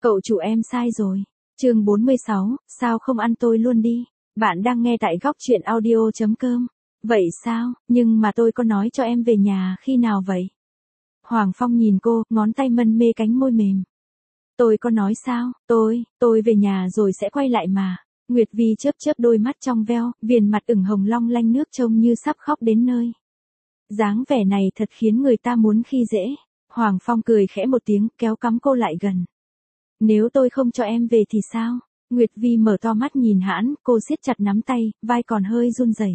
Cậu chủ em sai rồi. Chương 46, sao không ăn tôi luôn đi. Bạn đang nghe tại góc truyện audio.com. Vậy sao, nhưng mà tôi có nói cho em về nhà khi nào vậy? Hoàng Phong nhìn cô, ngón tay mân mê cánh môi mềm. Tôi có nói sao, tôi về nhà rồi sẽ quay lại mà. Nguyệt Vi chớp chớp đôi mắt trong veo, viền mặt ửng hồng long lanh nước trông như sắp khóc đến nơi. Dáng vẻ này thật khiến người ta muốn khi dễ. Hoàng Phong cười khẽ một tiếng, kéo cắm cô lại gần. Nếu tôi không cho em về thì sao? Nguyệt Vi mở to mắt nhìn hắn, cô siết chặt nắm tay, vai còn hơi run rẩy.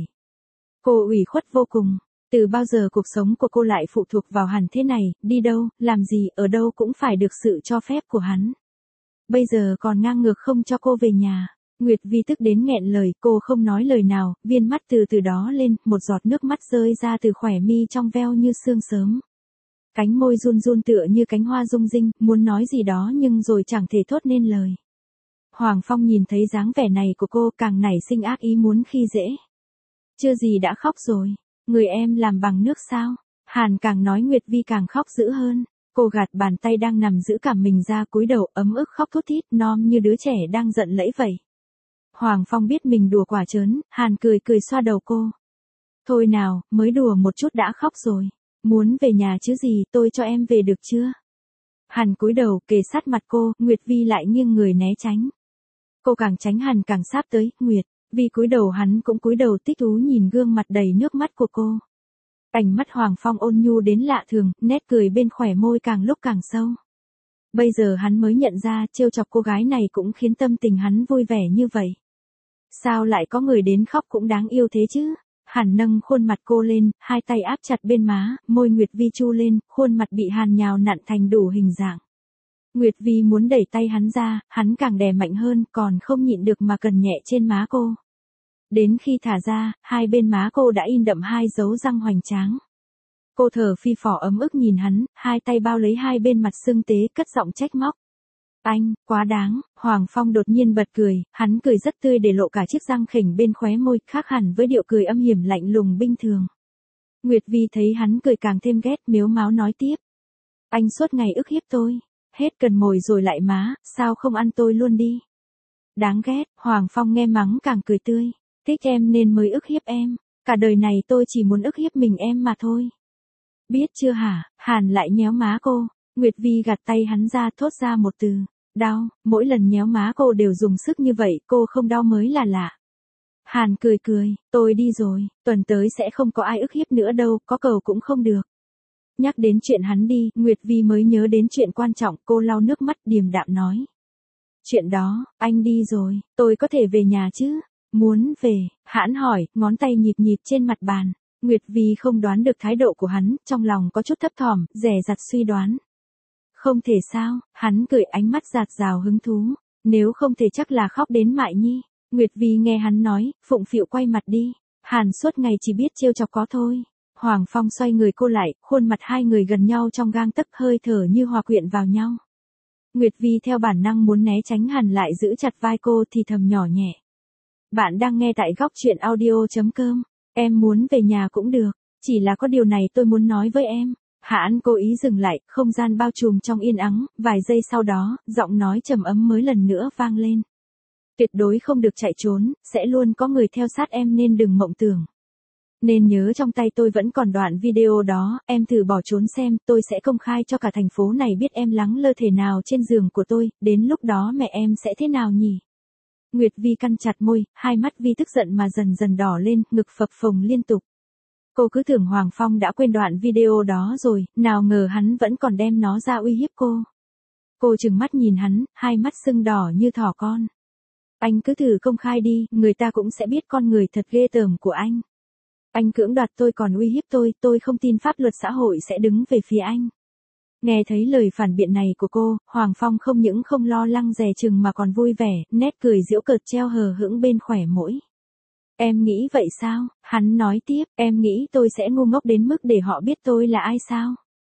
Cô ủy khuất vô cùng. Từ bao giờ cuộc sống của cô lại phụ thuộc vào hắn thế này, đi đâu, làm gì, ở đâu cũng phải được sự cho phép của hắn. Bây giờ còn ngang ngược không cho cô về nhà. Nguyệt Vi tức đến nghẹn lời, cô không nói lời nào, viên mắt từ đó lên, một giọt nước mắt rơi ra từ khóe mi trong veo như sương sớm. Cánh môi run run tựa như cánh hoa rung rinh, muốn nói gì đó nhưng rồi chẳng thể thốt nên lời. Hoàng Phong nhìn thấy dáng vẻ này của cô càng nảy sinh ác ý muốn khi dễ. Chưa gì đã khóc rồi, người em làm bằng nước sao? Hàn càng nói Nguyệt Vi càng khóc dữ hơn. Cô gạt bàn tay đang nằm giữ cảm mình ra cúi đầu ấm ức khóc thút thít non như đứa trẻ đang giận lẫy vậy. Hoàng Phong biết mình đùa quả trớn, Hàn cười cười xoa đầu cô. Thôi nào, mới đùa một chút đã khóc rồi. Muốn về nhà chứ gì, tôi cho em về được chưa? Hàn cúi đầu kề sát mặt cô, Nguyệt Vi lại nghiêng người né tránh. Cô càng tránh Hàn càng sáp tới, Nguyệt Vi cúi đầu hắn cũng cúi đầu thích thú nhìn gương mặt đầy nước mắt của cô. Ánh mắt Hoàng Phong ôn nhu đến lạ thường, nét cười bên khóe môi càng lúc càng sâu. Bây giờ hắn mới nhận ra trêu chọc cô gái này cũng khiến tâm tình hắn vui vẻ như vậy. Sao lại có người đến khóc cũng đáng yêu thế chứ? Hàn nâng khuôn mặt cô lên, hai tay áp chặt bên má, môi Nguyệt Vi chu lên, khuôn mặt bị Hàn nhào nặn thành đủ hình dạng. Nguyệt Vi muốn đẩy tay hắn ra, hắn càng đè mạnh hơn, còn không nhịn được mà cần nhẹ trên má cô. Đến khi thả ra, hai bên má cô đã in đậm hai dấu răng hoành tráng. Cô thở phi phò ấm ức nhìn hắn, hai tay bao lấy hai bên mặt sưng tế cất giọng trách móc. Anh, quá đáng. Hoàng Phong đột nhiên bật cười, hắn cười rất tươi để lộ cả chiếc răng khểnh bên khóe môi, khác hẳn với điệu cười âm hiểm lạnh lùng bình thường. Nguyệt Vi thấy hắn cười càng thêm ghét, mếu máo nói tiếp. Anh suốt ngày ức hiếp tôi, hết cần mồi rồi lại má, sao không ăn tôi luôn đi. Đáng ghét. Hoàng Phong nghe mắng càng cười tươi. Thích em nên mới ức hiếp em, cả đời này tôi chỉ muốn ức hiếp mình em mà thôi. Biết chưa hả? Hàn lại nhéo má cô. Nguyệt Vi gạt tay hắn ra thốt ra một từ. Đau. Mỗi lần nhéo má cô đều dùng sức như vậy, cô không đau mới là lạ. Hàn cười cười, tôi đi rồi, tuần tới sẽ không có ai ức hiếp nữa đâu, có cầu cũng không được. Nhắc đến chuyện hắn đi, Nguyệt Vi mới nhớ đến chuyện quan trọng, cô lau nước mắt điềm đạm nói. Chuyện đó, anh đi rồi, tôi có thể về nhà chứ? Muốn về, hãn hỏi, ngón tay nhịp nhịp trên mặt bàn. Nguyệt Vi không đoán được thái độ của hắn, trong lòng có chút thấp thỏm, dè dặt suy đoán. Không thể sao? Hắn cười ánh mắt dạt dào hứng thú. Nếu không thể chắc là khóc đến mại nhi. Nguyệt Vi nghe hắn nói, phụng phịu quay mặt đi. Hàn suốt ngày chỉ biết trêu chọc có thôi. Hoàng Phong xoay người cô lại, khuôn mặt hai người gần nhau trong gang tấc, hơi thở như hòa quyện vào nhau. Nguyệt Vi theo bản năng muốn né tránh Hàn lại giữ chặt vai cô thì thầm nhỏ nhẹ. Bạn đang nghe tại góc truyện audio.com. Em muốn về nhà cũng được, chỉ là có điều này tôi muốn nói với em. Hãn cố ý dừng lại, không gian bao trùm trong yên ắng, vài giây sau đó, giọng nói trầm ấm mới lần nữa vang lên. Tuyệt đối không được chạy trốn, sẽ luôn có người theo sát em nên đừng mộng tưởng. Nên nhớ trong tay tôi vẫn còn đoạn video đó, em thử bỏ trốn xem, tôi sẽ công khai cho cả thành phố này biết em lắng lơ thể nào trên giường của tôi, đến lúc đó mẹ em sẽ thế nào nhỉ? Nguyệt Vi cắn chặt môi, hai mắt vì tức giận mà dần dần đỏ lên, ngực phập phồng liên tục. Cô cứ tưởng Hoàng Phong đã quên đoạn video đó rồi, nào ngờ hắn vẫn còn đem nó ra uy hiếp cô. Cô trừng mắt nhìn hắn, hai mắt sưng đỏ như thỏ con. Anh cứ thử công khai đi, người ta cũng sẽ biết con người thật ghê tởm của anh. Anh cưỡng đoạt tôi còn uy hiếp tôi không tin pháp luật xã hội sẽ đứng về phía anh. Nghe thấy lời phản biện này của cô, Hoàng Phong không những không lo lắng dè chừng mà còn vui vẻ, nét cười giễu cợt treo hờ hững bên khóe môi. Em nghĩ vậy sao? Hắn nói tiếp, em nghĩ tôi sẽ ngu ngốc đến mức để họ biết tôi là ai sao?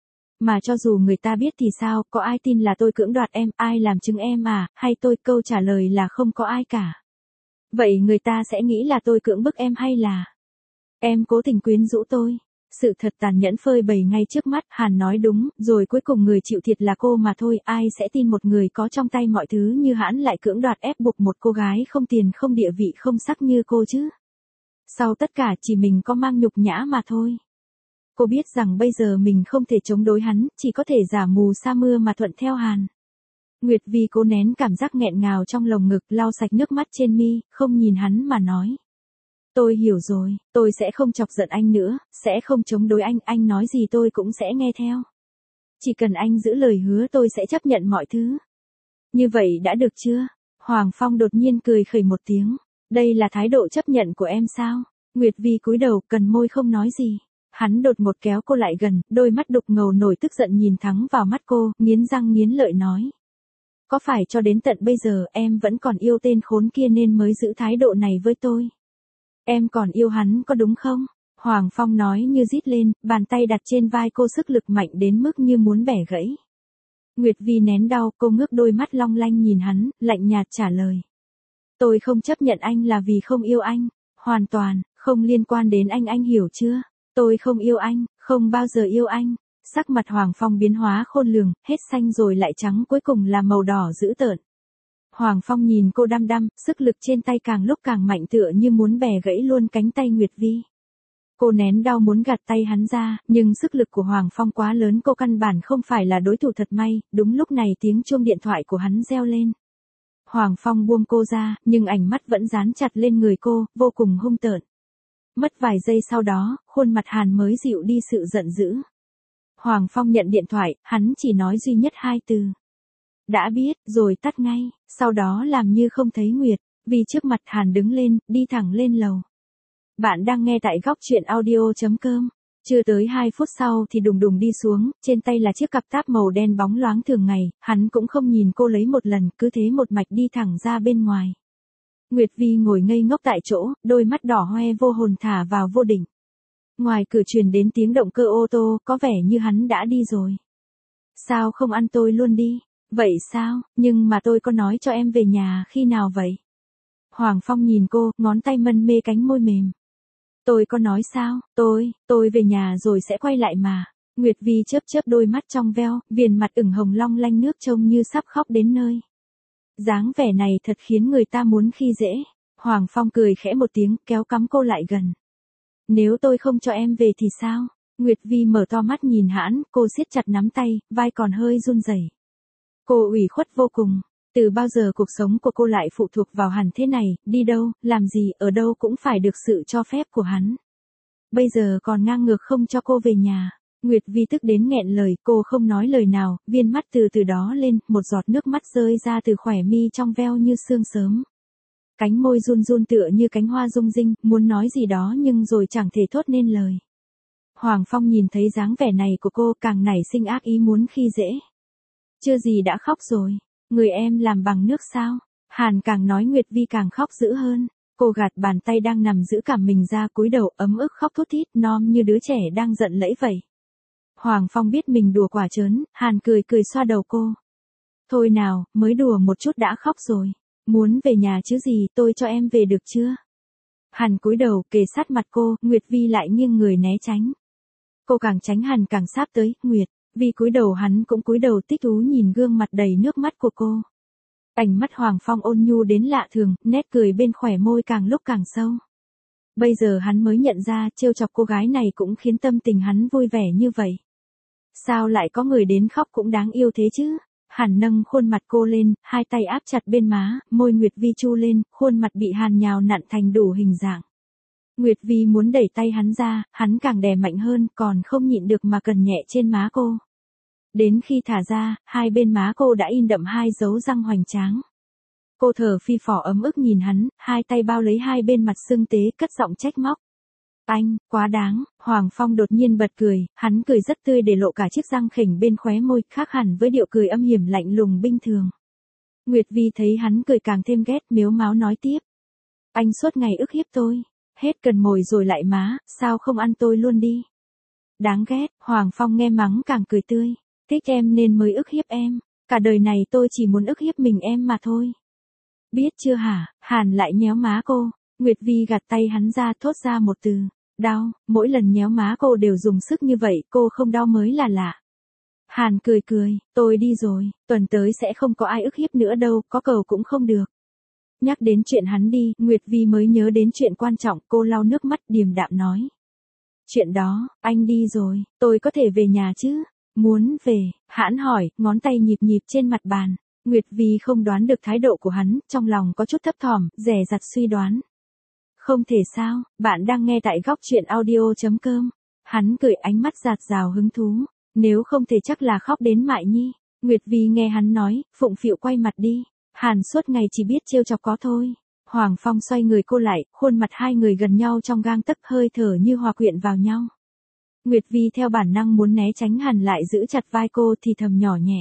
Mà cho dù người ta biết thì sao, có ai tin là tôi cưỡng đoạt em, ai làm chứng em à, hay tôi? Câu trả lời là không có ai cả. Vậy người ta sẽ nghĩ là tôi cưỡng bức em hay là em cố tình quyến rũ tôi? Sự thật tàn nhẫn phơi bày ngay trước mắt, Hàn nói đúng, rồi cuối cùng người chịu thiệt là cô mà thôi, ai sẽ tin một người có trong tay mọi thứ như hắn lại cưỡng đoạt ép buộc một cô gái không tiền không địa vị không sắc như cô chứ. Sau tất cả chỉ mình có mang nhục nhã mà thôi. Cô biết rằng bây giờ mình không thể chống đối hắn, chỉ có thể giả mù sa mưa mà thuận theo Hàn. Nguyệt Vi cố nén cảm giác nghẹn ngào trong lồng ngực, lau sạch nước mắt trên mi, không nhìn hắn mà nói. Tôi hiểu rồi, tôi sẽ không chọc giận anh nữa, sẽ không chống đối anh nói gì tôi cũng sẽ nghe theo. Chỉ cần anh giữ lời hứa tôi sẽ chấp nhận mọi thứ. Như vậy đã được chưa? Hoàng Phong đột nhiên cười khẩy một tiếng. Đây là thái độ chấp nhận của em sao? Nguyệt Vi cúi đầu, cần môi không nói gì. Hắn đột ngột kéo cô lại gần, đôi mắt đục ngầu nổi tức giận nhìn thẳng vào mắt cô, nghiến răng nghiến lợi nói. Có phải cho đến tận bây giờ em vẫn còn yêu tên khốn kia nên mới giữ thái độ này với tôi? Em còn yêu hắn có đúng không? Hoàng Phong nói như rít lên, bàn tay đặt trên vai cô sức lực mạnh đến mức như muốn bẻ gãy. Nguyệt Vi nén đau, cô ngước đôi mắt long lanh nhìn hắn, lạnh nhạt trả lời. Tôi không chấp nhận anh là vì không yêu anh. Hoàn toàn, không liên quan đến anh hiểu chưa? Tôi không yêu anh, không bao giờ yêu anh. Sắc mặt Hoàng Phong biến hóa khôn lường, hết xanh rồi lại trắng cuối cùng là màu đỏ dữ tợn. Hoàng Phong nhìn cô đăm đăm, sức lực trên tay càng lúc càng mạnh tựa như muốn bẻ gãy luôn cánh tay Nguyệt Vi. Cô nén đau muốn gạt tay hắn ra, nhưng sức lực của Hoàng Phong quá lớn cô căn bản không phải là đối thủ thật may, đúng lúc này tiếng chuông điện thoại của hắn reo lên. Hoàng Phong buông cô ra, nhưng ánh mắt vẫn dán chặt lên người cô, vô cùng hung tợn. Mất vài giây sau đó, khuôn mặt Hàn mới dịu đi sự giận dữ. Hoàng Phong nhận điện thoại, hắn chỉ nói duy nhất 2 từ. Đã biết, rồi tắt ngay, sau đó làm như không thấy Nguyệt, vì trước mặt Hàn đứng lên, đi thẳng lên lầu. Bạn đang nghe tại góc truyện audio.com. Chưa tới 2 phút sau thì đùng đùng đi xuống, trên tay là chiếc cặp táp màu đen bóng loáng thường ngày, hắn cũng không nhìn cô lấy một lần, cứ thế một mạch đi thẳng ra bên ngoài. Nguyệt Vi ngồi ngây ngốc tại chỗ, đôi mắt đỏ hoe vô hồn thả vào vô định. Ngoài cửa truyền đến tiếng động cơ ô tô, có vẻ như hắn đã đi rồi. Sao không ăn tôi luôn đi? Vậy sao, nhưng mà tôi có nói cho em về nhà khi nào vậy? Hoàng Phong nhìn cô, ngón tay mân mê cánh môi mềm. Tôi có nói sao, tôi về nhà rồi sẽ quay lại mà. Nguyệt Vi chớp chớp đôi mắt trong veo, viền mặt ửng hồng long lanh nước trông như sắp khóc đến nơi. Dáng vẻ này thật khiến người ta muốn khi dễ. Hoàng Phong cười khẽ một tiếng, kéo cắm cô lại gần. Nếu tôi không cho em về thì sao? Nguyệt Vi mở to mắt nhìn hắn, cô siết chặt nắm tay, vai còn hơi run rẩy. Cô ủy khuất vô cùng. Từ bao giờ cuộc sống của cô lại phụ thuộc vào hắn thế này, đi đâu, làm gì, ở đâu cũng phải được sự cho phép của hắn. Bây giờ còn ngang ngược không cho cô về nhà. Nguyệt Vi tức đến nghẹn lời, cô không nói lời nào, viên mắt từ từ đó lên, một giọt nước mắt rơi ra từ khóe mi trong veo như sương sớm. Cánh môi run run tựa như cánh hoa rung rinh, muốn nói gì đó nhưng rồi chẳng thể thốt nên lời. Hoàng Phong nhìn thấy dáng vẻ này của cô càng nảy sinh ác ý muốn khi dễ. Chưa gì đã khóc rồi. Người em làm bằng nước sao? Hàn càng nói Nguyệt Vi càng khóc dữ hơn. Cô gạt bàn tay đang nằm giữ cảm mình ra cúi đầu ấm ức khóc thút thít non như đứa trẻ đang giận lẫy vậy. Hoàng Phong biết mình đùa quả trớn, Hàn cười cười xoa đầu cô. Thôi nào, mới đùa một chút đã khóc rồi. Muốn về nhà chứ gì, tôi cho em về được chưa? Hàn cúi đầu kề sát mặt cô, Nguyệt Vi lại nghiêng người né tránh. Cô càng tránh Hàn càng sáp tới, Nguyệt. Vi cúi đầu hắn cũng cúi đầu thích thú nhìn gương mặt đầy nước mắt của cô. Ánh mắt Hoàng Phong ôn nhu đến lạ thường, nét cười bên khóe môi càng lúc càng sâu. Bây giờ hắn mới nhận ra trêu chọc cô gái này cũng khiến tâm tình hắn vui vẻ như vậy. Sao lại có người đến khóc cũng đáng yêu thế chứ? Hàn nâng khuôn mặt cô lên, hai tay áp chặt bên má, môi Nguyệt Vi chu lên, khuôn mặt bị Hàn nhào nặn thành đủ hình dạng. Nguyệt Vi muốn đẩy tay hắn ra, hắn càng đè mạnh hơn, còn không nhịn được mà cần nhẹ trên má cô. Đến khi thả ra, hai bên má cô đã in đậm hai dấu răng hoành tráng. Cô thở phi phò ấm ức nhìn hắn, hai tay bao lấy hai bên mặt sưng tế cất giọng trách móc. Anh, quá đáng, Hoàng Phong đột nhiên bật cười, hắn cười rất tươi để lộ cả chiếc răng khểnh bên khóe môi, khác hẳn với điệu cười âm hiểm lạnh lùng bình thường. Nguyệt Vi thấy hắn cười càng thêm ghét, mếu máo nói tiếp. Anh suốt ngày ức hiếp tôi, hết cần mồi rồi lại má, sao không ăn tôi luôn đi. Đáng ghét, Hoàng Phong nghe mắng càng cười tươi. Thích em nên mới ức hiếp em, cả đời này tôi chỉ muốn ức hiếp mình em mà thôi. Biết chưa hả? Hàn lại nhéo má cô, Nguyệt Vi gạt tay hắn ra thốt ra một từ. Đau, mỗi lần nhéo má cô đều dùng sức như vậy, cô không đau mới là lạ. Hàn cười cười, tôi đi rồi, tuần tới sẽ không có ai ức hiếp nữa đâu, có cầu cũng không được. Nhắc đến chuyện hắn đi, Nguyệt Vi mới nhớ đến chuyện quan trọng, cô lau nước mắt điềm đạm nói. Chuyện đó, anh đi rồi, tôi có thể về nhà chứ? Muốn về, Hãn hỏi, ngón tay nhịp nhịp trên mặt bàn. Nguyệt Vi không đoán được thái độ của hắn, trong lòng có chút thấp thỏm, dè dặt suy đoán. Không thể sao, bạn đang nghe tại góc truyện audio.com. Hắn cười, ánh mắt dạt dào hứng thú. Nếu không thể chắc là khóc đến mại nhi. Nguyệt Vi nghe hắn nói, phụng phịu quay mặt đi. Hàn suốt ngày chỉ biết trêu chọc có thôi. Hoàng Phong xoay người cô lại, khuôn mặt hai người gần nhau trong gang tấc, hơi thở như hòa quyện vào nhau. Nguyệt Vi theo bản năng muốn né tránh Hàn lại giữ chặt vai cô thì thầm nhỏ nhẹ.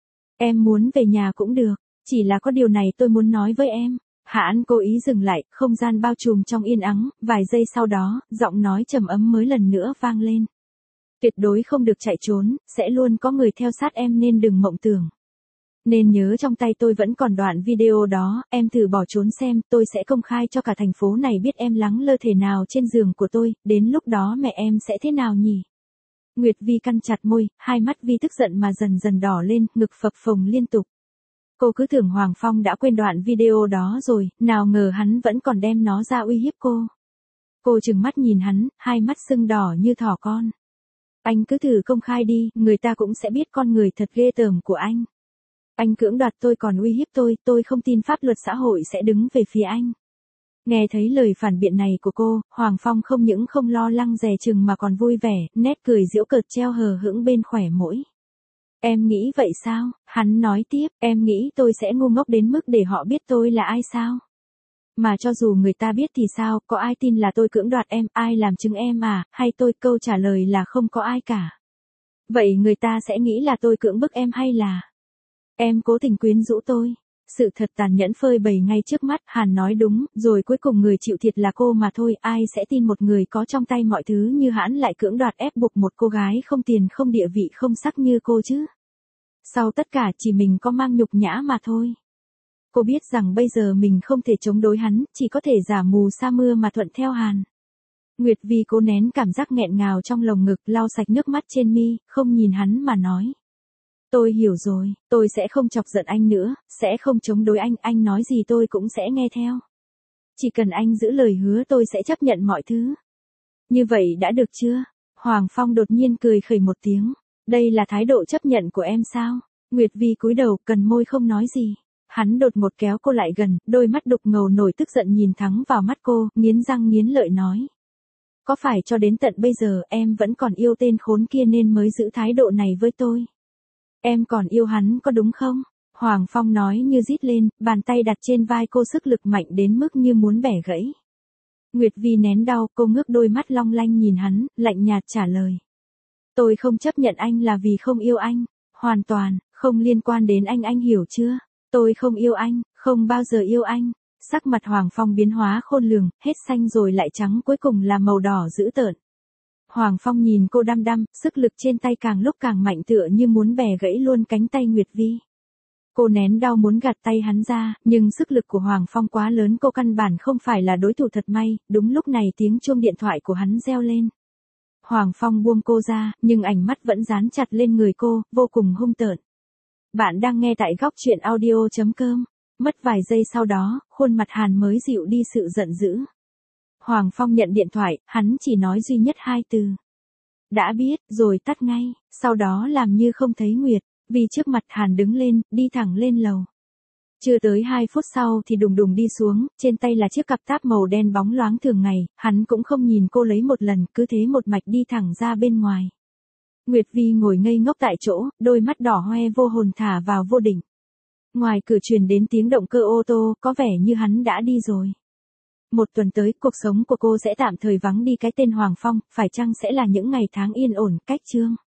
Em muốn về nhà cũng được, chỉ là có điều này tôi muốn nói với em. Hãn cố ý dừng lại, không gian bao trùm trong yên ắng, vài giây sau đó, giọng nói trầm ấm mới lần nữa vang lên. Tuyệt đối không được chạy trốn, sẽ luôn có người theo sát em nên đừng mộng tưởng. Nên nhớ trong tay tôi vẫn còn đoạn video đó, em thử bỏ trốn xem, tôi sẽ công khai cho cả thành phố này biết em lắng lơ thể nào trên giường của tôi, đến lúc đó mẹ em sẽ thế nào nhỉ? Nguyệt Vi cắn chặt môi, hai mắt vì tức giận mà dần dần đỏ lên, ngực phập phồng liên tục. Cô cứ tưởng Hoàng Phong đã quên đoạn video đó rồi, nào ngờ hắn vẫn còn đem nó ra uy hiếp cô. Cô trừng mắt nhìn hắn, hai mắt sưng đỏ như thỏ con. Anh cứ thử công khai đi, người ta cũng sẽ biết con người thật ghê tởm của anh. Anh cưỡng đoạt tôi còn uy hiếp tôi không tin pháp luật xã hội sẽ đứng về phía anh. Nghe thấy lời phản biện này của cô, Hoàng Phong không những không lo lắng dè chừng mà còn vui vẻ, nét cười giễu cợt treo hờ hững bên khóe môi. Em nghĩ vậy sao? Hắn nói tiếp, em nghĩ tôi sẽ ngu ngốc đến mức để họ biết tôi là ai sao? Mà cho dù người ta biết thì sao, có ai tin là tôi cưỡng đoạt em, ai làm chứng em à, hay tôi? Câu trả lời là không có ai cả. Vậy người ta sẽ nghĩ là tôi cưỡng bức em hay là em cố tình quyến rũ tôi? Sự thật tàn nhẫn phơi bày ngay trước mắt, Hàn nói đúng, rồi cuối cùng người chịu thiệt là cô mà thôi, ai sẽ tin một người có trong tay mọi thứ như Hãn lại cưỡng đoạt ép buộc một cô gái không tiền không địa vị không sắc như cô chứ? Sau tất cả chỉ mình có mang nhục nhã mà thôi. Cô biết rằng bây giờ mình không thể chống đối hắn, chỉ có thể giả mù sa mưa mà thuận theo Hàn. Nguyệt Vi cố nén cảm giác nghẹn ngào trong lồng ngực, lau sạch nước mắt trên mi, không nhìn hắn mà nói. Tôi hiểu rồi, tôi sẽ không chọc giận anh nữa, sẽ không chống đối anh nói gì tôi cũng sẽ nghe theo. Chỉ cần anh giữ lời hứa tôi sẽ chấp nhận mọi thứ. Như vậy đã được chưa? Hoàng Phong đột nhiên cười khẩy một tiếng. Đây là thái độ chấp nhận của em sao? Nguyệt Vi cúi đầu, cần môi không nói gì. Hắn đột ngột kéo cô lại gần, đôi mắt đục ngầu nổi tức giận nhìn thẳng vào mắt cô, nghiến răng nghiến lợi nói. Có phải cho đến tận bây giờ em vẫn còn yêu tên khốn kia nên mới giữ thái độ này với tôi? Em còn yêu hắn có đúng không? Hoàng Phong nói như rít lên, bàn tay đặt trên vai cô sức lực mạnh đến mức như muốn bẻ gãy. Nguyệt Vi nén đau, cô ngước đôi mắt long lanh nhìn hắn, lạnh nhạt trả lời. Tôi không chấp nhận anh là vì không yêu anh. Hoàn toàn, không liên quan đến anh hiểu chưa? Tôi không yêu anh, không bao giờ yêu anh. Sắc mặt Hoàng Phong biến hóa khôn lường, hết xanh rồi lại trắng, cuối cùng là màu đỏ dữ tợn. Hoàng Phong nhìn cô đăm đăm, sức lực trên tay càng lúc càng mạnh tựa như muốn bẻ gãy luôn cánh tay Nguyệt Vi. Cô nén đau muốn gạt tay hắn ra, nhưng sức lực của Hoàng Phong quá lớn, cô căn bản không phải là đối thủ. Thật may, đúng lúc này tiếng chuông điện thoại của hắn reo lên. Hoàng Phong buông cô ra, nhưng ánh mắt vẫn dán chặt lên người cô, vô cùng hung tợn. Bạn đang nghe tại góc truyện audio.com. Mất vài giây sau đó, khuôn mặt Hàn mới dịu đi sự giận dữ. Hoàng Phong nhận điện thoại, hắn chỉ nói duy nhất hai từ. Đã biết, rồi tắt ngay, sau đó làm như không thấy Nguyệt, vì trước mặt Hàn đứng lên, đi thẳng lên lầu. Chưa tới 2 phút sau thì đùng đùng đi xuống, trên tay là chiếc cặp táp màu đen bóng loáng thường ngày, hắn cũng không nhìn cô lấy một lần, cứ thế một mạch đi thẳng ra bên ngoài. Nguyệt Vi ngồi ngây ngốc tại chỗ, đôi mắt đỏ hoe vô hồn thả vào vô định. Ngoài cửa truyền đến tiếng động cơ ô tô, có vẻ như hắn đã đi rồi. Một tuần tới, cuộc sống của cô sẽ tạm thời vắng đi cái tên Hoàng Phong, phải chăng sẽ là những ngày tháng yên ổn, cách chương.